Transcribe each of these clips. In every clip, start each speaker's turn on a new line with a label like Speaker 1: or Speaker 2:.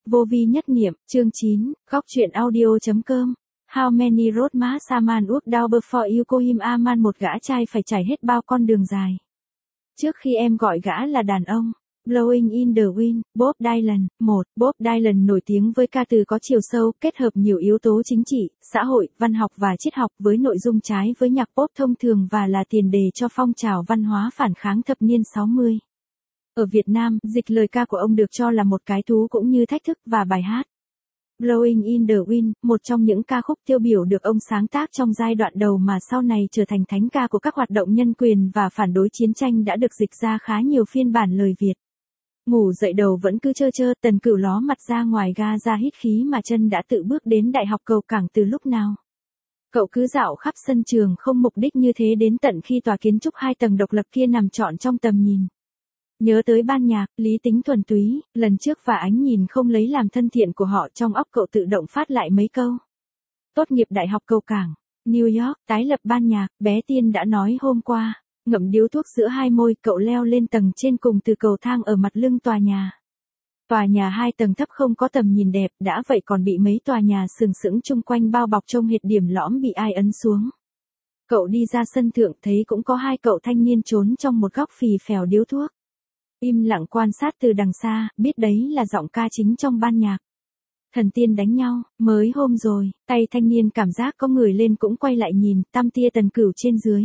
Speaker 1: Vô vi nhất niệm, chương 9, góc truyện audio.com. How many road marks a man walk down before you call him a man? Một gã trai phải trải hết bao con đường dài trước khi em gọi gã là đàn ông. Blowing in the Wind, Bob Dylan. 1. Bob Dylan nổi tiếng với ca từ có chiều sâu, kết hợp nhiều yếu tố chính trị, xã hội, văn học và triết học với nội dung trái với nhạc pop thông thường và là tiền đề cho phong trào văn hóa phản kháng thập niên 60. Ở Việt Nam, dịch lời ca của ông được cho là một cái thú cũng như thách thức và bài hát Blowing in the Wind, một trong những ca khúc tiêu biểu được ông sáng tác trong giai đoạn đầu mà sau này trở thành thánh ca của các hoạt động nhân quyền và phản đối chiến tranh đã được dịch ra khá nhiều phiên bản lời Việt. Ngủ dậy đầu vẫn cứ trơ trơ, Tần Cửu ló mặt ra ngoài ga ra hít khí mà chân đã tự bước đến Đại học Cầu Cảng từ lúc nào. Cậu cứ dạo khắp sân trường không mục đích như thế đến tận khi tòa kiến trúc 2 tầng độc lập kia nằm trọn trong tầm nhìn. Nhớ tới ban nhạc, lý tính thuần túy, lần trước và ánh nhìn không lấy làm thân thiện của họ, trong óc cậu tự động phát lại mấy câu. Tốt nghiệp Đại học Cầu Cảng, New York, tái lập ban nhạc, bé Tiên đã nói hôm qua. Ngậm điếu thuốc giữa hai môi, cậu leo lên tầng trên cùng từ cầu thang ở mặt lưng tòa nhà. Tòa nhà 2 tầng thấp không có tầm nhìn đẹp, đã vậy còn bị mấy tòa nhà sừng sững chung quanh bao bọc trông hệt điểm lõm bị ai ấn xuống. Cậu đi ra sân thượng thấy cũng có 2 cậu thanh niên trốn trong một góc phì phèo điếu thuốc. Im lặng quan sát từ đằng xa, biết đấy là giọng ca chính trong ban nhạc. Thần tiên đánh nhau, mới hôm rồi, tay thanh niên cảm giác có người lên cũng quay lại nhìn, tăm tia Tần Cửu trên dưới.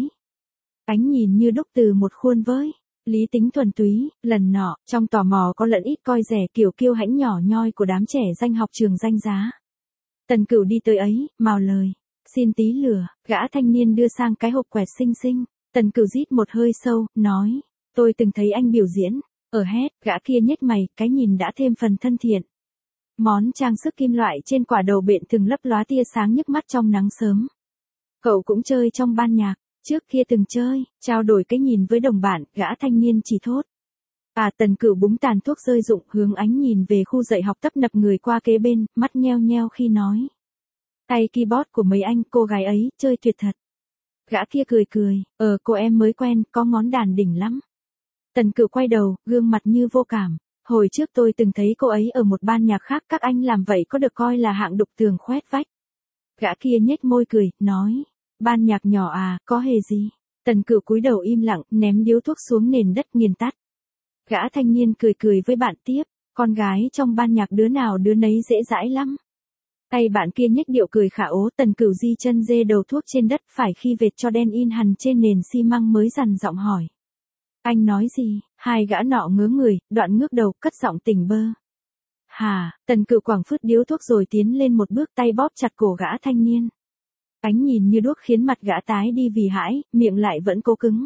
Speaker 1: Ánh nhìn như đúc từ một khuôn với lý tính thuần túy, lần nọ, trong tò mò có lẫn ít coi rẻ kiểu kiêu hãnh nhỏ nhoi của đám trẻ danh học trường danh giá. Tần Cửu đi tới ấy, mào lời, xin tí lửa, gã thanh niên đưa sang cái hộp quẹt xinh xinh. Tần Cửu rít một hơi sâu, nói, tôi từng thấy anh biểu diễn, ở hét, gã kia nhếch mày, cái nhìn đã thêm phần thân thiện. Món trang sức kim loại trên quả đầu bện từng lấp lóa tia sáng nhức mắt trong nắng sớm. Cậu cũng chơi trong ban nhạc. Trước kia từng chơi, trao đổi cái nhìn với đồng bạn, gã thanh niên chỉ thốt. Tần Cửu búng tàn thuốc rơi rụng, hướng ánh nhìn về khu dạy học tấp nập người qua kế bên, mắt nheo nheo khi nói. Tay keyboard của mấy anh, cô gái ấy, chơi tuyệt thật. Gã kia cười cười, cô em mới quen, có ngón đàn đỉnh lắm. Tần Cửu quay đầu, gương mặt như vô cảm. Hồi trước tôi từng thấy cô ấy ở một ban nhạc khác, các anh làm vậy có được coi là hạng đục tường khoét vách. Gã kia nhếch môi cười, nói. Ban nhạc nhỏ à, có hề gì? Tần Cửu cúi đầu im lặng, ném điếu thuốc xuống nền đất nghiền tắt. Gã thanh niên cười cười với bạn tiếp, con gái trong ban nhạc đứa nào đứa nấy dễ dãi lắm. Tay bạn kia nhếch điệu cười khả ố. Tần Cửu di chân dê đầu thuốc trên đất, phải khi vệt cho đen in hằn trên nền xi măng mới dằn giọng hỏi. Anh nói gì? Hai gã nọ ngớ người, đoạn ngước đầu, cất giọng tỉnh bơ. Hả? Tần Cửu quẳng phứt điếu thuốc rồi tiến lên một bước, tay bóp chặt cổ gã thanh niên. Ánh nhìn như đuốc khiến mặt gã tái đi vì hãi, miệng lại vẫn cố cứng.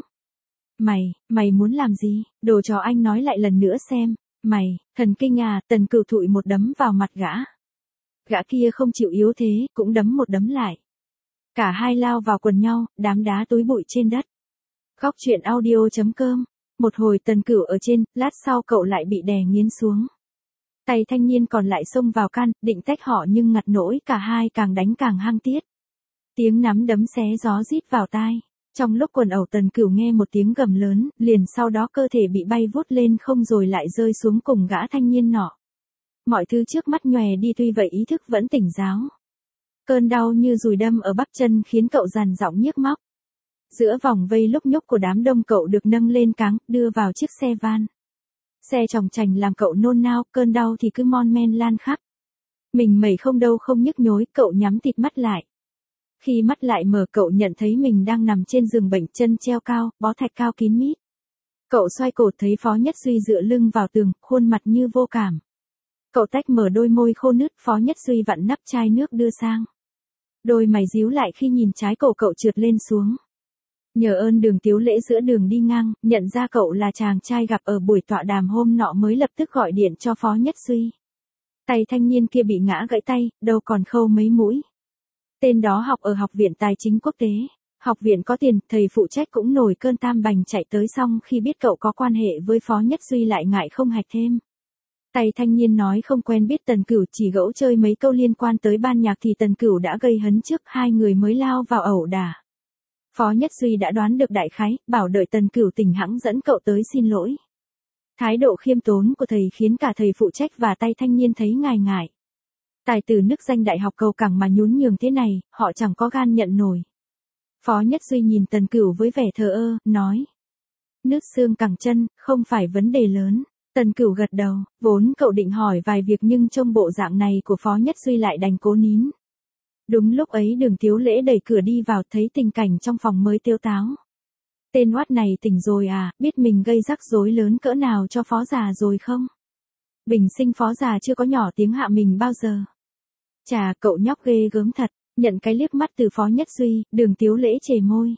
Speaker 1: Mày muốn làm gì? Đồ cho anh nói lại lần nữa xem. Thần kinh à? Tần Cửu thụi một đấm vào mặt gã. Gã kia không chịu yếu thế, cũng đấm một đấm lại. Cả hai lao vào quần nhau, đám đá túi bụi trên đất. Góc truyện audio.com. Một hồi Tần Cửu ở trên, lát sau cậu lại bị đè nghiến xuống. Tay thanh niên còn lại xông vào can, định tách họ nhưng ngặt nỗi cả hai càng đánh càng hăng tiết. Tiếng nắm đấm xé gió rít vào tai. Trong lúc quần ẩu Tần Cửu nghe một tiếng gầm lớn, liền sau đó cơ thể bị bay vút lên không rồi lại rơi xuống cùng gã thanh niên nọ. Mọi thứ trước mắt nhòe đi, tuy vậy ý thức vẫn tỉnh giáo. Cơn đau như dùi đâm ở bắp chân khiến cậu dằn giọng nhiếc móc. Giữa vòng vây lúc nhúc của đám đông cậu được nâng lên cáng, đưa vào chiếc xe van. Xe chòng chành làm cậu nôn nao, cơn đau thì cứ mon men lan khắp. Mình mẩy không đâu không nhức nhối, cậu nhắm tịt mắt lại. Khi mắt lại mở cậu nhận thấy mình đang nằm trên giường bệnh, chân treo cao, bó thạch cao kín mít. Cậu xoay cổ thấy Phó Nhất Duy dựa lưng vào tường, khuôn mặt như vô cảm. Cậu tách mở đôi môi khô nứt, Phó Nhất Duy vặn nắp chai nước đưa sang. Đôi mày díu lại khi nhìn trái cổ cậu trượt lên xuống. Nhờ ơn Đường Tiếu Lễ giữa đường đi ngang, nhận ra cậu là chàng trai gặp ở buổi tọa đàm hôm nọ mới lập tức gọi điện cho Phó Nhất Duy. Tay thanh niên kia bị ngã gãy tay, đâu còn khâu mấy mũi. Tên đó học ở Học viện Tài chính Quốc tế. Học viện có tiền, thầy phụ trách cũng nổi cơn tam bành chạy tới, xong khi biết cậu có quan hệ với Phó Nhất Duy lại ngại không hạch thêm. Tay thanh niên nói không quen biết Tần Cửu, chỉ gẫu chơi mấy câu liên quan tới ban nhạc thì Tần Cửu đã gây hấn trước, hai người mới lao vào ẩu đả. Phó Nhất Duy đã đoán được đại khái, bảo đợi Tần Cửu tỉnh hẵng dẫn cậu tới xin lỗi. Thái độ khiêm tốn của thầy khiến cả thầy phụ trách và tay thanh niên thấy ngại ngại. Tài tử nức danh đại học cầu cảng mà nhún nhường thế này, họ chẳng có gan nhận nổi. Phó Nhất Duy nhìn Tần Cửu với vẻ thờ ơ, nói. Nứt xương cẳng chân, không phải vấn đề lớn. Tần Cửu gật đầu, vốn cậu định hỏi vài việc nhưng trông bộ dạng này của Phó Nhất Duy lại đành cố nín. Đúng lúc ấy Đường Tiếu Lễ đẩy cửa đi vào thấy tình cảnh trong phòng mới tiêu táo. Tên oát này tỉnh rồi à, biết mình gây rắc rối lớn cỡ nào cho phó già rồi không? Bình sinh phó già chưa có nhỏ tiếng hạ mình bao giờ. Chà, cậu nhóc ghê gớm thật, nhận cái liếc mắt từ Phó Nhất Duy, Đường Tiếu Lễ chề môi.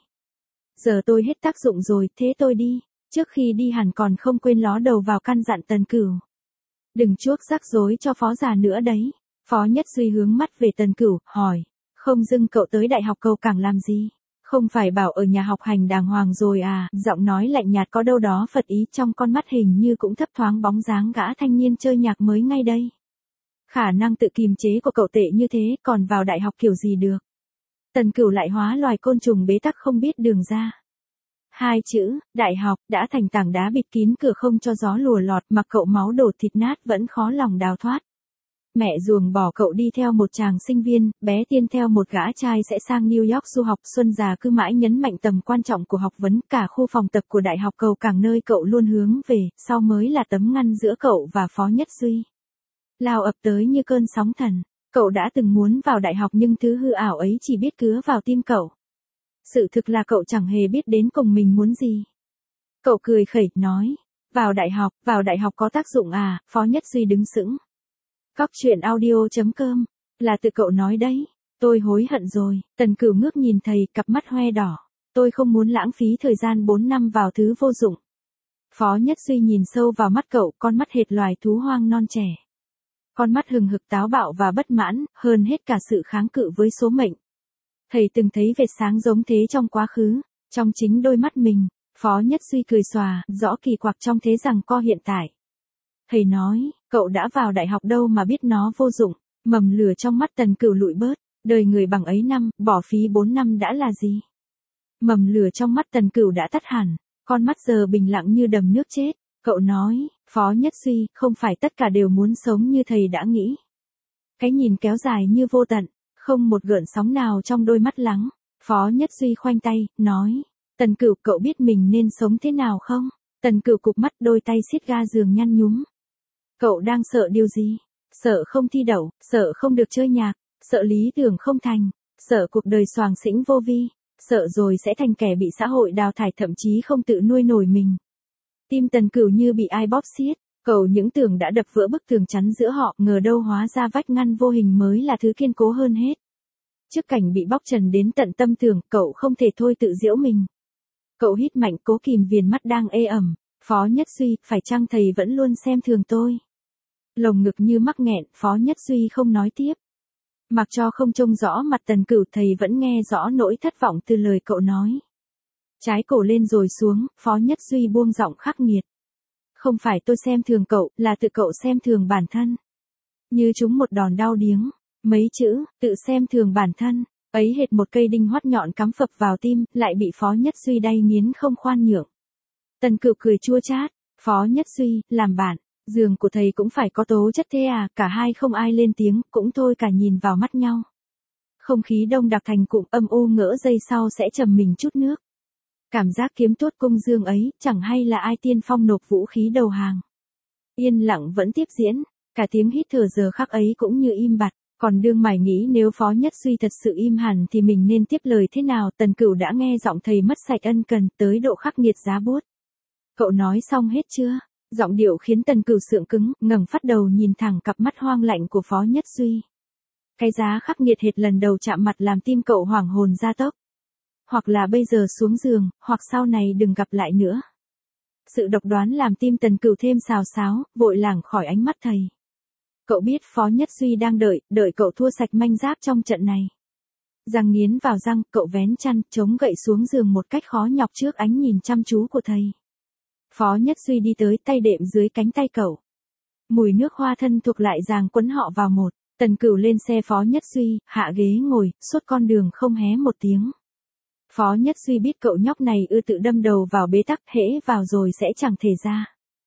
Speaker 1: Giờ tôi hết tác dụng rồi, thế tôi đi. Trước khi đi hẳn còn không quên ló đầu vào căn dặn Tần Cửu. Đừng chuốc rắc rối cho phó già nữa đấy. Phó Nhất Duy hướng mắt về Tần Cửu, hỏi. Không dưng cậu tới đại học cầu cảng làm gì? Không phải bảo ở nhà học hành đàng hoàng rồi à? Giọng nói lạnh nhạt có đâu đó phật ý, trong con mắt hình như cũng thấp thoáng bóng dáng gã thanh niên chơi nhạc mới ngay đây. Khả năng tự kiềm chế của cậu tệ như thế, còn vào đại học kiểu gì được? Tần Cửu lại hóa loài côn trùng bế tắc không biết đường ra. Hai chữ, đại học, đã thành tảng đá bịt kín cửa không cho gió lùa lọt, mà cậu máu đổ thịt nát vẫn khó lòng đào thoát. Mẹ ruồng bỏ cậu đi theo một chàng sinh viên, bé Tiên theo một gã trai sẽ sang New York du học. Xuân già cứ mãi nhấn mạnh tầm quan trọng của học vấn, cả khu phòng tập của đại học cầu cảng nơi cậu luôn hướng về, sau mới là tấm ngăn giữa cậu và Phó Nhất Duy. Lao ập tới như cơn sóng thần. Cậu đã từng muốn vào đại học nhưng thứ hư ảo ấy chỉ biết cứa vào tim cậu. Sự thực là cậu chẳng hề biết đến cùng mình muốn gì. Cậu cười khẩy, nói. Vào đại học có tác dụng à? Phó Nhất Duy đứng sững. Cóc truyện audio.com, là tự cậu nói đấy. Tôi hối hận rồi. Tần Cửu ngước nhìn thầy, cặp mắt hoe đỏ. Tôi không muốn lãng phí thời gian 4 năm vào thứ vô dụng. Phó Nhất Duy nhìn sâu vào mắt cậu, con mắt hệt loài thú hoang non trẻ. Con mắt hừng hực táo bạo và bất mãn, hơn hết cả sự kháng cự với số mệnh. Thầy từng thấy vệt sáng giống thế trong quá khứ, trong chính đôi mắt mình. Phó Nhất Duy cười xòa, rõ kỳ quặc trong thế rằng co hiện tại. Thầy nói, cậu đã vào đại học đâu mà biết nó vô dụng. Mầm lửa trong mắt Tần Cửu lụi bớt, đời người bằng ấy năm, bỏ phí 4 năm đã là gì? Mầm lửa trong mắt Tần Cửu đã tắt hẳn, con mắt giờ bình lặng như đầm nước chết. Cậu nói, Phó Nhất Duy, không phải tất cả đều muốn sống như thầy đã nghĩ. Cái nhìn kéo dài như vô tận, không một gợn sóng nào trong đôi mắt lắng. Phó Nhất Duy khoanh tay, nói, Tần Cửu, cậu biết mình nên sống thế nào không? Tần Cửu cụp mắt, đôi tay siết ga giường nhăn nhúm. Cậu đang sợ điều gì? Sợ không thi đậu, sợ không được chơi nhạc, sợ lý tưởng không thành, sợ cuộc đời xoàng xĩnh vô vi, sợ rồi sẽ thành kẻ bị xã hội đào thải, thậm chí không tự nuôi nổi mình. Tim Tần Cửu như bị ai bóp xiết, cậu những tưởng đã đập vỡ bức tường chắn giữa họ, ngờ đâu hóa ra vách ngăn vô hình mới là thứ kiên cố hơn hết. Trước cảnh bị bóc trần đến tận tâm tưởng, cậu không thể thôi tự giễu mình. Cậu hít mạnh cố kìm viền mắt đang ê ẩm. Phó Nhất Duy, phải chăng thầy vẫn luôn xem thường tôi? Lồng ngực như mắc nghẹn, Phó Nhất Duy không nói tiếp. Mặc cho không trông rõ mặt Tần Cửu, thầy vẫn nghe rõ nỗi thất vọng từ lời cậu nói. Trái cổ lên rồi xuống, Phó Nhất Duy buông giọng khắc nghiệt. Không phải tôi xem thường cậu, là tự cậu xem thường bản thân. Như trúng một đòn đau điếng. Mấy chữ, tự xem thường bản thân, ấy hệt một cây đinh hoắt nhọn cắm phập vào tim, lại bị Phó Nhất Duy đay nghiến không khoan nhượng. Tần Cửu cười chua chát, Phó Nhất Duy, làm bạn, giường của thầy cũng phải có tố chất thế à? Cả hai không ai lên tiếng, cũng thôi cả nhìn vào mắt nhau. Không khí đông đặc thành cụm, âm u ngỡ giây sau sẽ trầm mình chút nước. Cảm giác kiếm tuốt cung dương ấy, chẳng hay là ai tiên phong nộp vũ khí đầu hàng. Yên lặng vẫn tiếp diễn, cả tiếng hít thở giờ khắc ấy cũng như im bặt. Còn đương mải nghĩ nếu Phó Nhất Duy thật sự im hẳn thì mình nên tiếp lời thế nào. Tần Cửu đã nghe giọng thầy mất sạch ân cần, tới độ khắc nghiệt giá buốt. Cậu nói xong hết chưa? Giọng điệu khiến Tần Cửu sượng cứng, ngẩng phát đầu nhìn thẳng cặp mắt hoang lạnh của Phó Nhất Duy. Cái giá khắc nghiệt hệt lần đầu chạm mặt làm tim cậu hoảng hồn gia tốc. Hoặc là bây giờ xuống giường, hoặc sau này đừng gặp lại nữa. Sự độc đoán làm tim Tần Cửu thêm xào xáo, vội lảng khỏi ánh mắt thầy. Cậu biết Phó Nhất Duy đang đợi cậu thua sạch manh giáp trong trận này. Răng nghiến vào răng, cậu vén chăn, chống gậy xuống giường một cách khó nhọc trước ánh nhìn chăm chú của thầy. Phó Nhất Duy đi tới, tay đệm dưới cánh tay cậu. Mùi nước hoa thân thuộc lại ràng quấn họ vào một. Tần Cửu lên xe Phó Nhất Duy, hạ ghế ngồi, suốt con đường không hé một tiếng. Phó Nhất Duy biết cậu nhóc này ưa tự đâm đầu vào bế tắc, hễ vào rồi sẽ chẳng thể ra.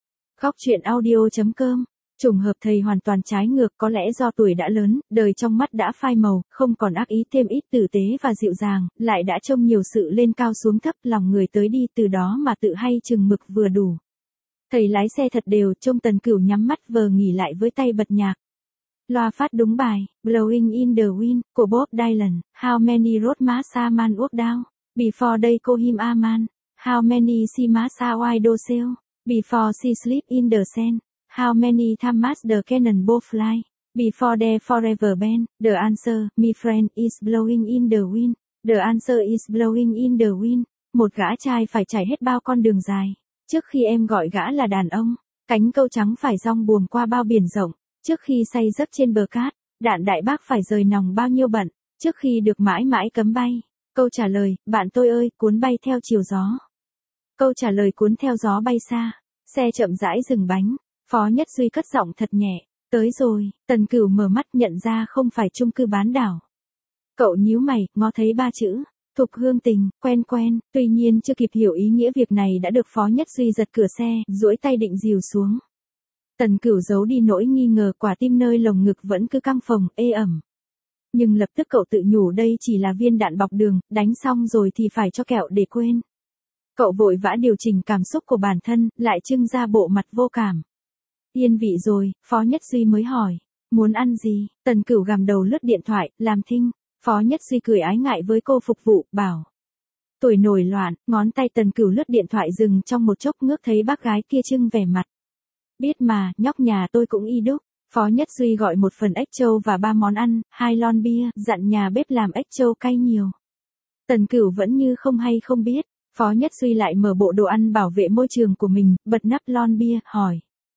Speaker 1: Góc chuyện audio.com. Trùng hợp thầy hoàn toàn trái ngược, có lẽ do tuổi đã lớn, đời trong mắt đã phai màu, không còn ác ý, thêm ít tử tế và dịu dàng, lại đã trông nhiều sự lên cao xuống thấp, lòng người tới đi, từ đó mà tự hay chừng mực vừa đủ. Thầy lái xe thật đều, trông Tần Cửu nhắm mắt vờ nghỉ lại với tay bật nhạc. Loa phát đúng bài, Blowing in the Wind, của Bob Dylan. How many road must a man walk down, before they call him a man? How many sea must a widow sail, before she sleep in the sand? How many times must the cannonball fly, before they forever bend? The answer, my friend, is blowing in the wind. The answer is blowing in the wind. Một gã trai phải trải hết bao con đường dài, trước khi em gọi gã là đàn ông. Cánh câu trắng phải dong buồm qua bao biển rộng, trước khi say giấc trên bờ cát. Đạn đại bác phải rời nòng bao nhiêu bận, trước khi được mãi mãi cấm bay. Câu trả lời, bạn tôi ơi, cuốn bay theo chiều gió. Câu trả lời, cuốn theo gió bay xa. Xe chậm rãi dừng bánh. Phó Nhất Duy cất giọng thật nhẹ. Tới rồi. Tần Cửu mở mắt nhận ra không phải chung cư bán đảo. Cậu nhíu mày, ngó thấy ba chữ. Thục Hương Tình, quen quen. Tuy nhiên chưa kịp hiểu ý nghĩa việc này đã được Phó Nhất Duy giật cửa xe, duỗi tay định dìu xuống. Tần Cửu giấu đi nỗi nghi ngờ, quả tim nơi lồng ngực vẫn cứ căng phồng, ê ẩm. Nhưng lập tức cậu tự nhủ đây chỉ là viên đạn bọc đường, đánh xong rồi thì phải cho kẹo để quên. Cậu vội vã điều chỉnh cảm xúc của bản thân, lại trưng ra bộ mặt vô cảm. Yên vị rồi, Phó Nhất Duy mới hỏi. Muốn ăn gì? Tần Cửu gằm đầu lướt điện thoại, làm thinh. Phó Nhất Duy cười ái ngại với cô phục vụ, bảo. Tuổi nổi loạn, ngón tay Tần Cửu lướt điện thoại dừng trong một chốc, ngước thấy bác gái kia trưng vẻ mặt. Biết mà, nhóc nhà tôi cũng y đúc. Phó Nhất Duy gọi một phần ếch trâu và 3 món ăn, 2 lon bia, dặn nhà bếp làm ếch trâu cay nhiều. Tần Cửu vẫn như không hay không biết. Phó Nhất Duy lại mở bộ đồ ăn bảo vệ môi trường của mình, bật nắp lon bia, hỏi.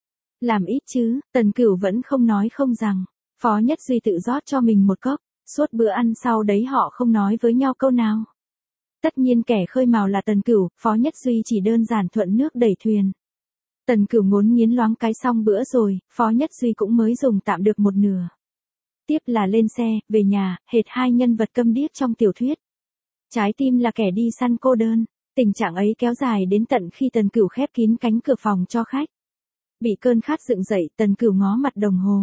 Speaker 1: Làm ít chứ? Tần Cửu vẫn không nói không rằng. Phó Nhất Duy tự rót cho mình một cốc. Suốt bữa ăn sau đấy họ không nói với nhau câu nào. Tất nhiên kẻ khơi mào là Tần Cửu, Phó Nhất Duy chỉ đơn giản thuận nước đẩy thuyền. Tần Cửu ngốn nghiến loáng cái xong bữa rồi, Phó Nhất Duy cũng mới dùng tạm được một nửa. Tiếp là lên xe, về nhà, hệt hai nhân vật câm điếc trong tiểu thuyết. Trái tim là kẻ đi săn cô đơn, tình trạng ấy kéo dài đến tận khi Tần Cửu khép kín cánh cửa phòng cho khách. Bị cơn khát dựng dậy, Tần Cửu ngó mặt đồng hồ.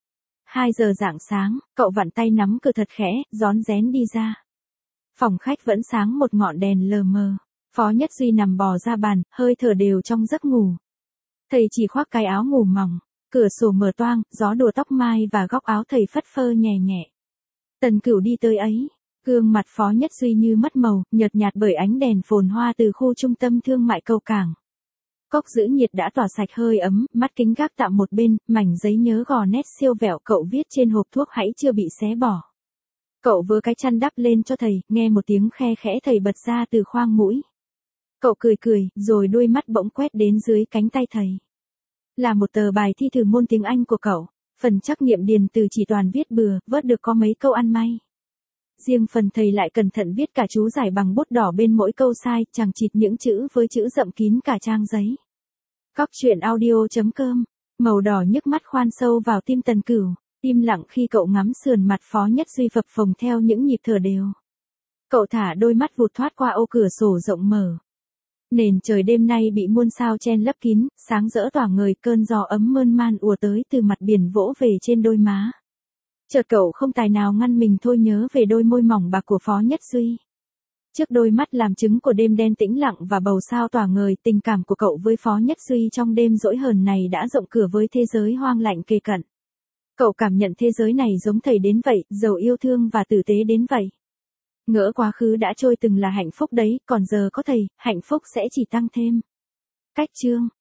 Speaker 1: 2 giờ rạng sáng, cậu vặn tay nắm cửa thật khẽ, rón rén đi ra. Phòng khách vẫn sáng một ngọn đèn lờ mờ. Phó Nhất Duy nằm bò ra bàn, hơi thở đều trong giấc ngủ. Thầy chỉ khoác cái áo ngủ mỏng, cửa sổ mở toang, gió đùa tóc mai và góc áo thầy phất phơ nhẹ nhẹ. Tần Cửu đi tới ấy, gương mặt Phó Nhất Duy như mất màu, nhợt nhạt bởi ánh đèn phồn hoa từ khu trung tâm thương mại cầu cảng. Cốc giữ nhiệt đã tỏa sạch hơi ấm, mắt kính gác tạm một bên, mảnh giấy nhớ gò nét siêu vẹo cậu viết trên hộp thuốc hãy chưa bị xé bỏ. Cậu vớ cái chăn đắp lên cho thầy, nghe một tiếng khe khẽ thầy bật ra từ khoang mũi. Cậu cười cười, rồi đôi mắt bỗng quét đến dưới cánh tay thầy. Là một tờ bài thi thử môn tiếng Anh của cậu, phần trắc nghiệm điền từ chỉ toàn viết bừa, vớt được có mấy câu ăn may. Riêng phần thầy lại cẩn thận viết cả chú giải bằng bút đỏ bên mỗi câu sai, chằng chịt những chữ với chữ rậm kín cả trang giấy. Góc chuyện audio.com. Màu đỏ nhức mắt khoan sâu vào tim Tần Cửu, im lặng khi cậu ngắm sườn mặt Phó Nhất Duy phập phồng theo những nhịp thở đều. Cậu thả đôi mắt vụt thoát qua ô cửa sổ rộng mở. Nền trời đêm nay bị muôn sao chen lấp kín, sáng rỡ tỏa ngời, cơn gió ấm mơn man ùa tới từ mặt biển vỗ về trên đôi má. Chợt cậu không tài nào ngăn mình thôi nhớ về đôi môi mỏng bạc của Phó Nhất Duy. Trước đôi mắt làm chứng của đêm đen tĩnh lặng và bầu sao tỏa ngời, tình cảm của cậu với Phó Nhất Duy trong đêm dỗi hờn này đã rộng cửa với thế giới hoang lạnh kề cận. Cậu cảm nhận thế giới này giống thầy đến vậy, giàu yêu thương và tử tế đến vậy. Ngỡ quá khứ đã trôi từng là hạnh phúc đấy, còn giờ có thầy, hạnh phúc sẽ chỉ tăng thêm. Cách chương